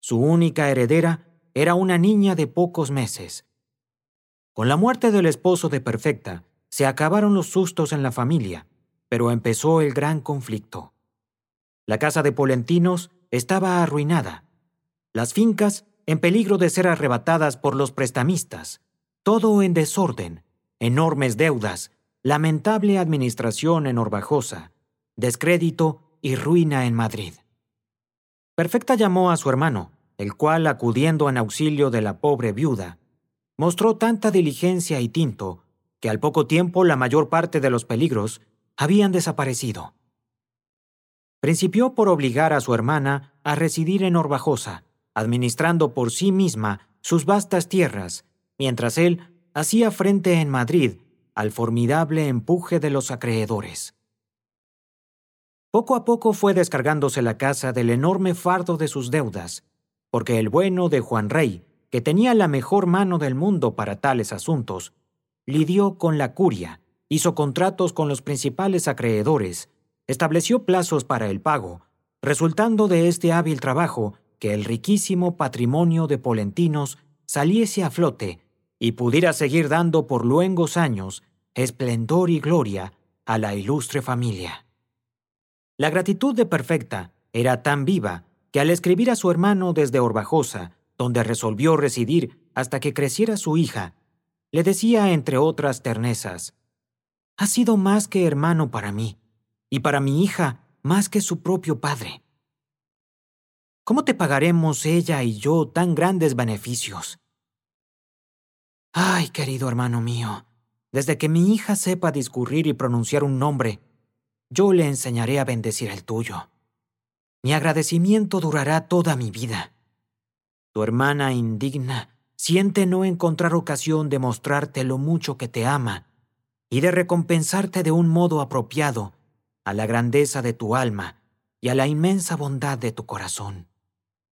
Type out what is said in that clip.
Su única heredera era una niña de pocos meses. Con la muerte del esposo de Perfecta, se acabaron los sustos en la familia, pero empezó el gran conflicto. La casa de Polentinos estaba arruinada. Las fincas en peligro de ser arrebatadas por los prestamistas. Todo en desorden, enormes deudas, lamentable administración en Orbajosa, descrédito y ruina en Madrid. Perfecta llamó a su hermano, el cual, acudiendo en auxilio de la pobre viuda, mostró tanta diligencia y tinto que al poco tiempo la mayor parte de los peligros habían desaparecido. Principió por obligar a su hermana a residir en Orbajosa, administrando por sí misma sus vastas tierras, mientras él hacía frente en Madrid al formidable empuje de los acreedores. Poco a poco fue descargándose la casa del enorme fardo de sus deudas, porque el bueno de Juan Rey, que tenía la mejor mano del mundo para tales asuntos, lidió con la curia, hizo contratos con los principales acreedores, estableció plazos para el pago, resultando de este hábil trabajo que el riquísimo patrimonio de Polentinos saliese a flote y pudiera seguir dando por luengos años esplendor y gloria a la ilustre familia. La gratitud de Perfecta era tan viva que al escribir a su hermano desde Orbajosa, donde resolvió residir hasta que creciera su hija, le decía entre otras ternezas: «Ha sido más que hermano para mí, y para mi hija más que su propio padre. ¿Cómo te pagaremos ella y yo tan grandes beneficios? Ay, querido hermano mío, desde que mi hija sepa discurrir y pronunciar un nombre, yo le enseñaré a bendecir el tuyo. Mi agradecimiento durará toda mi vida. Tu hermana indigna siente no encontrar ocasión de mostrarte lo mucho que te ama y de recompensarte de un modo apropiado a la grandeza de tu alma y a la inmensa bondad de tu corazón.